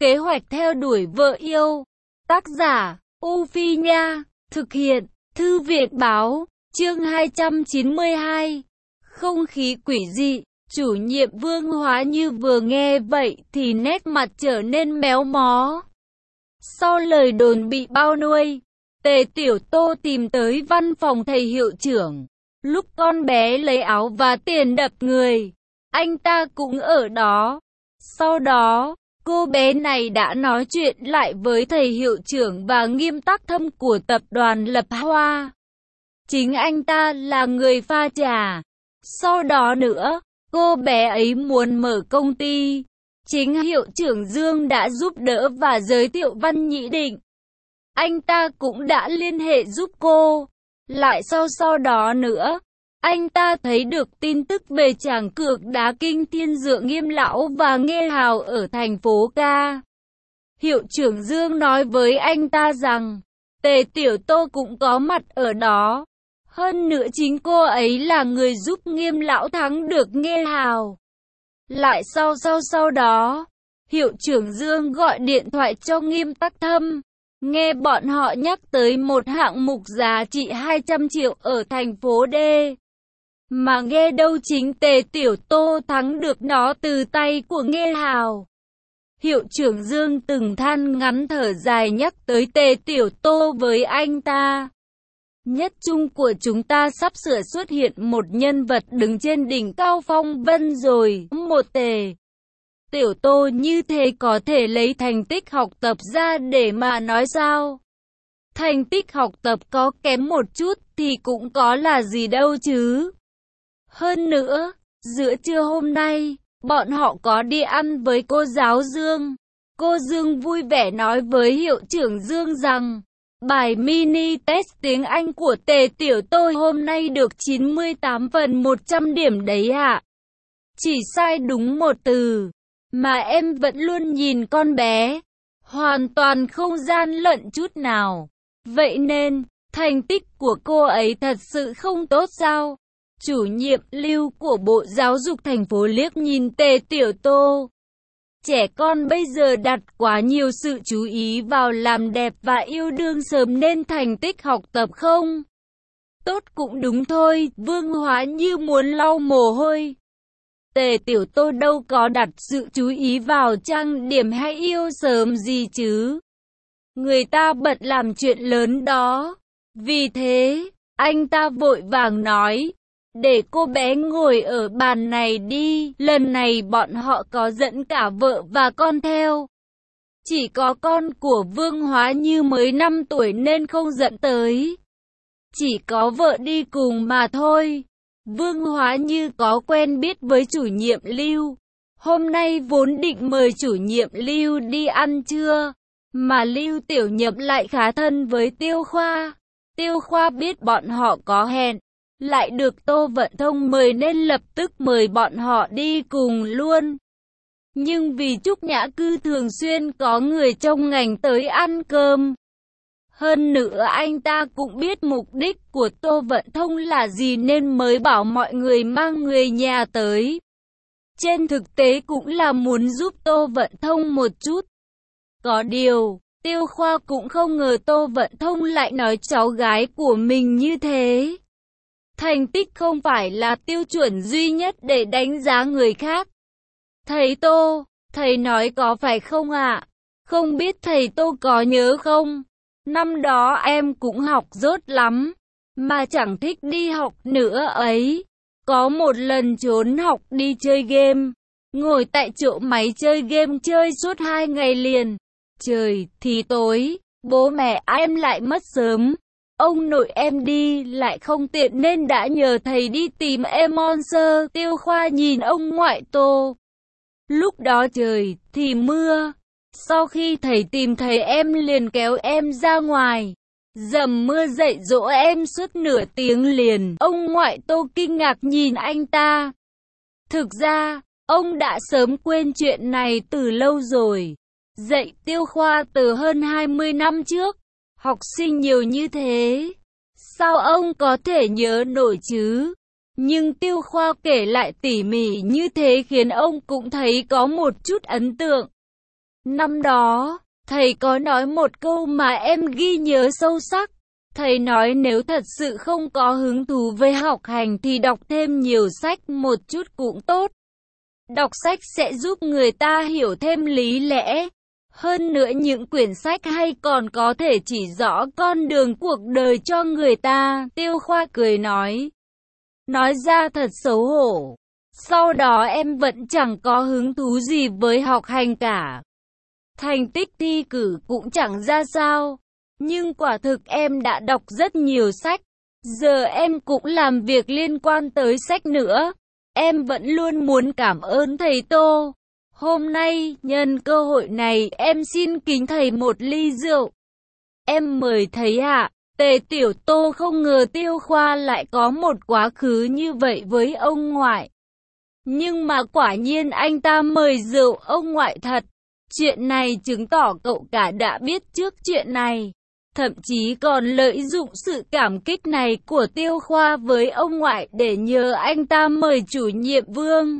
kế hoạch theo đuổi vợ yêu. Tác giả, U Phi Nha. Thực hiện, Thư viện Báo. Chương 292. Không khí quỷ dị. Chủ nhiệm Vương Hóa Như vừa nghe vậy thì nét mặt trở nên méo mó. Sau lời đồn bị bao nuôi, Tề Tiểu Tô tìm tới văn phòng thầy hiệu trưởng. Lúc con bé lấy áo và tiền đập người, anh ta cũng ở đó. Sau đó, cô bé này đã nói chuyện lại với thầy hiệu trưởng và Nghiêm Tắc Thâm của tập đoàn Lập Hoa. Chính anh ta là người pha trà. Sau đó nữa, cô bé ấy muốn mở công ty. Chính hiệu trưởng Dương đã giúp đỡ và giới thiệu Văn Nhĩ Định. Anh ta cũng đã liên hệ giúp cô. Lại sau đó nữa, anh ta thấy được tin tức về chàng cược đá kinh thiên dựa Nghiêm Lão và Nghê Hào ở thành phố Ca. Hiệu trưởng Dương nói với anh ta rằng, Tề Tiểu Tô cũng có mặt ở đó. Hơn nữa chính cô ấy là người giúp Nghiêm Lão thắng được Nghê Hào. Lại sau đó, hiệu trưởng Dương gọi điện thoại cho Nghiêm Tắc Thâm. Nghe bọn họ nhắc tới một hạng mục giá trị 200 triệu ở thành phố D. Mà nghe đâu chính Tề Tiểu Tô thắng được nó từ tay của Nghê Hào. Hiệu trưởng Dương từng than ngắn thở dài nhắc tới Tề Tiểu Tô với anh ta. Nhất trung của chúng ta sắp sửa xuất hiện một nhân vật đứng trên đỉnh cao phong vân rồi. Một Tề Tiểu Tô như thế có thể lấy thành tích học tập ra để mà nói sao? Thành tích học tập có kém một chút thì cũng có là gì đâu chứ. Hơn nữa, giữa trưa hôm nay, bọn họ có đi ăn với cô giáo Dương. Cô Dương vui vẻ nói với hiệu trưởng Dương rằng, bài mini test tiếng Anh của Tề Tiểu Tô hôm nay được 98 phần 100 điểm đấy ạ. Chỉ sai đúng một từ, mà em vẫn luôn nhìn con bé, hoàn toàn không gian lận chút nào. Vậy nên, thành tích của cô ấy thật sự không tốt sao? Chủ nhiệm Lưu của Bộ Giáo dục thành phố liếc nhìn Tề Tiểu Tô. Trẻ con bây giờ đặt quá nhiều sự chú ý vào làm đẹp và yêu đương sớm nên thành tích học tập không tốt cũng đúng thôi. Vương Hóa Như muốn lau mồ hôi. Tề Tiểu Tô đâu có đặt sự chú ý vào trang điểm hay yêu sớm gì chứ. Người ta bận làm chuyện lớn đó. Vì thế, anh ta vội vàng nói, để cô bé ngồi ở bàn này đi. Lần này bọn họ có dẫn cả vợ và con theo. Chỉ có con của Vương Hóa Như mới 5 tuổi nên không dẫn tới. Chỉ có vợ đi cùng mà thôi. Vương Hóa Như có quen biết với chủ nhiệm Lưu. Hôm nay vốn định mời chủ nhiệm Lưu đi ăn trưa, mà Lưu Tiểu Nhậm lại khá thân với Tiêu Khoa. Tiêu Khoa biết bọn họ có hẹn, lại được Tô Vận Thông mời nên lập tức mời bọn họ đi cùng luôn. Nhưng vì Trúc Nhã Cư thường xuyên có người trong ngành tới ăn cơm. Hơn nữa anh ta cũng biết mục đích của Tô Vận Thông là gì nên mới bảo mọi người mang người nhà tới. Trên thực tế cũng là muốn giúp Tô Vận Thông một chút. Có điều, Tiêu Khoa cũng không ngờ Tô Vận Thông lại nói cháu gái của mình như thế. Thành tích không phải là tiêu chuẩn duy nhất để đánh giá người khác. Thầy Tô, thầy nói có phải không ạ? Không biết thầy Tô có nhớ không? Năm đó em cũng học dốt lắm, mà chẳng thích đi học nữa ấy. Có một lần trốn học đi chơi game, ngồi tại chỗ máy chơi game chơi suốt 2 ngày liền. Trời thì tối, bố mẹ em lại mất sớm. Ông nội em đi lại không tiện nên đã nhờ thầy đi tìm em Monster. Tiêu Khoa nhìn ông ngoại Tô. Lúc đó trời thì mưa. Sau khi thầy tìm thấy em liền kéo em ra ngoài. Dầm mưa dạy dỗ em suốt nửa tiếng liền. Ông ngoại Tô kinh ngạc nhìn anh ta. Thực ra, ông đã sớm quên chuyện này từ lâu rồi. Dạy Tiêu Khoa từ hơn 20 năm trước. Học sinh nhiều như thế, sao ông có thể nhớ nổi chứ? Nhưng Tiêu Khoa kể lại tỉ mỉ như thế khiến ông cũng thấy có một chút ấn tượng. Năm đó, thầy có nói một câu mà em ghi nhớ sâu sắc. Thầy nói nếu thật sự không có hứng thú với học hành thì đọc thêm nhiều sách một chút cũng tốt. Đọc sách sẽ giúp người ta hiểu thêm lý lẽ. Hơn nữa những quyển sách hay còn có thể chỉ rõ con đường cuộc đời cho người ta. Tiêu Khoa cười nói. Nói ra thật xấu hổ. Sau đó em vẫn chẳng có hứng thú gì với học hành cả. Thành tích thi cử cũng chẳng ra sao. Nhưng quả thực em đã đọc rất nhiều sách. Giờ em cũng làm việc liên quan tới sách nữa. Em vẫn luôn muốn cảm ơn thầy Tô. Hôm nay, nhân cơ hội này, em xin kính thầy một ly rượu. Em mời thầy ạ. Tề Tiểu Tô không ngờ Tiêu Khoa lại có một quá khứ như vậy với ông ngoại. Nhưng mà quả nhiên anh ta mời rượu ông ngoại thật. Chuyện này chứng tỏ cậu cả đã biết trước chuyện này. Thậm chí còn lợi dụng sự cảm kích này của Tiêu Khoa với ông ngoại để nhờ anh ta mời chủ nhiệm Vương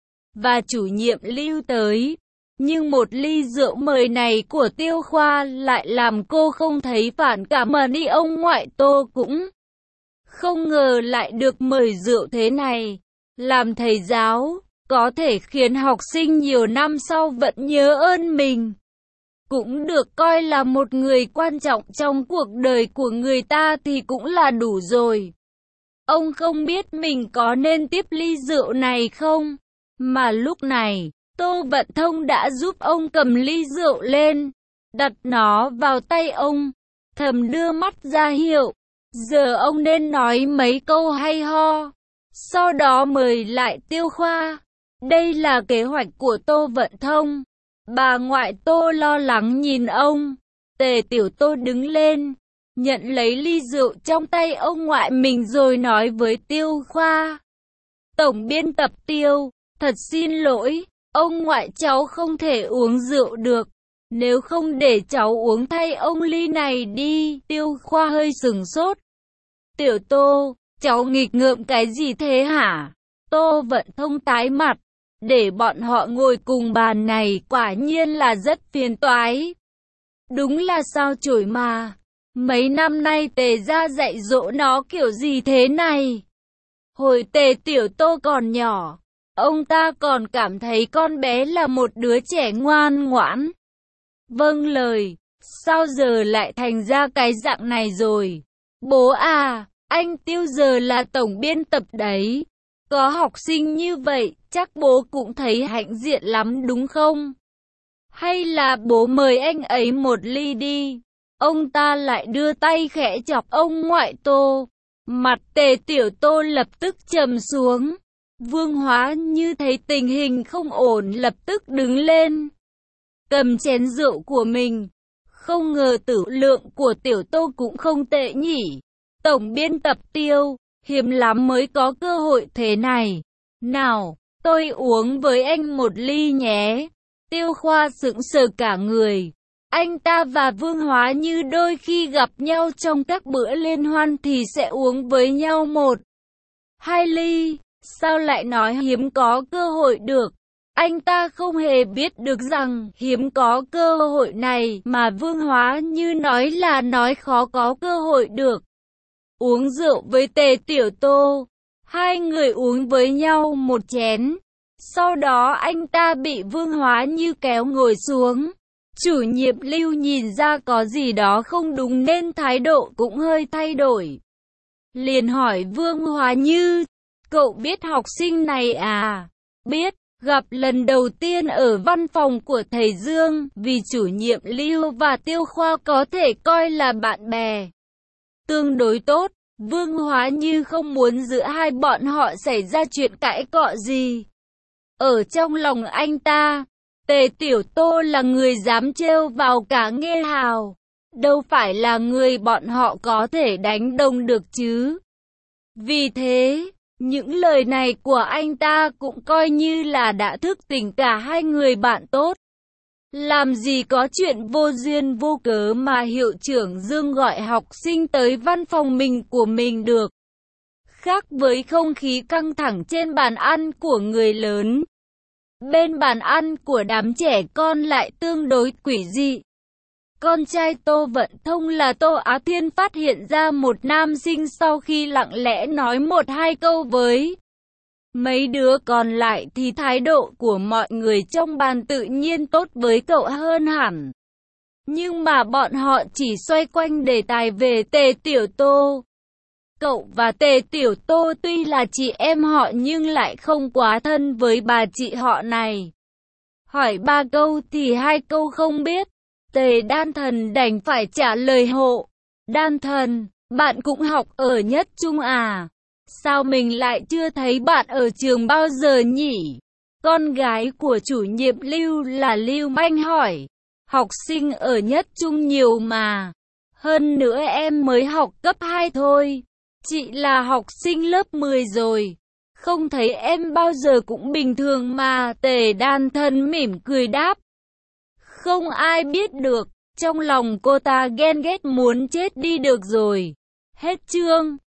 và chủ nhiệm Lưu tới. Nhưng một ly rượu mời này của Tiêu Khoa lại làm cô không thấy phản cảm mà đi ông ngoại Tô cũng không ngờ lại được mời rượu thế này. Làm thầy giáo, có thể khiến học sinh nhiều năm sau vẫn nhớ ơn mình. Cũng được coi là một người quan trọng trong cuộc đời của người ta thì cũng là đủ rồi. Ông không biết mình có nên tiếp ly rượu này không? Mà lúc này, Tô Vận Thông đã giúp ông cầm ly rượu lên, đặt nó vào tay ông, thầm đưa mắt ra hiệu. Giờ ông nên nói mấy câu hay ho, sau đó mời lại Tiêu Khoa. Đây là kế hoạch của Tô Vận Thông. Bà ngoại Tô lo lắng nhìn ông. Tề Tiểu Tô đứng lên, nhận lấy ly rượu trong tay ông ngoại mình rồi nói với Tiêu Khoa. Tổng biên tập Tiêu, thật xin lỗi, ông ngoại cháu không thể uống rượu được. Nếu không để cháu uống thay ông ly này đi. Tiêu Khoa hơi sửng sốt. Tiểu Tô, cháu nghịch ngợm cái gì thế hả? Tô Vận Thông tái mặt. Để bọn họ ngồi cùng bàn này quả nhiên là rất phiền toái. Đúng là sao chổi mà. Mấy năm nay Tề gia dạy dỗ nó kiểu gì thế này? Hồi Tề Tiểu Tô còn nhỏ, ông ta còn cảm thấy con bé là một đứa trẻ ngoan ngoãn, vâng lời. Sao giờ lại thành ra cái dạng này rồi? Bố à, anh Tiêu giờ là tổng biên tập đấy. Có học sinh như vậy, chắc bố cũng thấy hãnh diện lắm đúng không? Hay là bố mời anh ấy một ly đi? Ông ta lại đưa tay khẽ chọc ông ngoại Tô. Mặt Tề Tiểu Tô lập tức trầm xuống. Vương Hóa như thấy tình hình không ổn lập tức đứng lên, cầm chén rượu của mình. Không ngờ tử lượng của Tiểu Tô cũng không tệ nhỉ. Tổng biên tập Tiêu, hiếm lắm mới có cơ hội thế này. Nào, tôi uống với anh một ly nhé. Tiêu Khoa sững sờ cả người. Anh ta và Vương Hóa như đôi khi gặp nhau trong các bữa liên hoan thì sẽ uống với nhau một, hai ly. Sao lại nói hiếm có cơ hội được? Anh ta không hề biết được rằng hiếm có cơ hội này mà Vương Hóa như nói là nói khó có cơ hội được. Uống rượu với Tề Tiểu Tô, hai người uống với nhau một chén. Sau đó anh ta bị Vương Hóa như kéo ngồi xuống. Chủ nhiệm Lưu nhìn ra có gì đó không đúng nên thái độ cũng hơi thay đổi. Liền hỏi Vương Hóa Như, cậu biết học sinh này à? Biết, gặp lần đầu tiên ở văn phòng của thầy Dương, vì chủ nhiệm Lưu và Tiêu Khoa có thể coi là bạn bè tương đối tốt. Vương Hóa Như không muốn giữa hai bọn họ xảy ra chuyện cãi cọ gì. Ở trong lòng anh ta, Tề Tiểu Tô là người dám trêu vào cả Nghê Hào, đâu phải là người bọn họ có thể đánh đồng được chứ. Vì thế, những lời này của anh ta cũng coi như là đã thức tỉnh cả hai người bạn tốt. Làm gì có chuyện vô duyên vô cớ mà hiệu trưởng Dương gọi học sinh tới văn phòng mình của mình được. Khác với không khí căng thẳng trên bàn ăn của người lớn, Bên bàn ăn của đám trẻ con lại tương đối quỷ dị. Con trai Tô Vận Thông là Tô Á Thiên phát hiện ra một nam sinh sau khi lặng lẽ nói một hai câu với mấy đứa còn lại thì thái độ của mọi người trong bàn tự nhiên tốt với cậu hơn hẳn. Nhưng mà bọn họ chỉ xoay quanh đề tài về Tề Tiểu Tô. Cậu và Tề Tiểu Tô tuy là chị em họ nhưng lại không quá thân với bà chị họ này. Hỏi 3 câu thì 2 câu không biết. Tề Đan Thần đành phải trả lời hộ. Đan Thần, bạn cũng học ở Nhất Trung à? Sao mình lại chưa thấy bạn ở trường bao giờ nhỉ? Con gái của chủ nhiệm Lưu là Lưu Manh hỏi. Học sinh ở Nhất Trung nhiều mà. Hơn nữa em mới học cấp 2 thôi. Chị là học sinh lớp 10 rồi. Không thấy em bao giờ cũng bình thường mà. Tề Đan Thần mỉm cười đáp. Không ai biết được. Trong lòng cô ta ghen ghét muốn chết đi được rồi. Hết chương.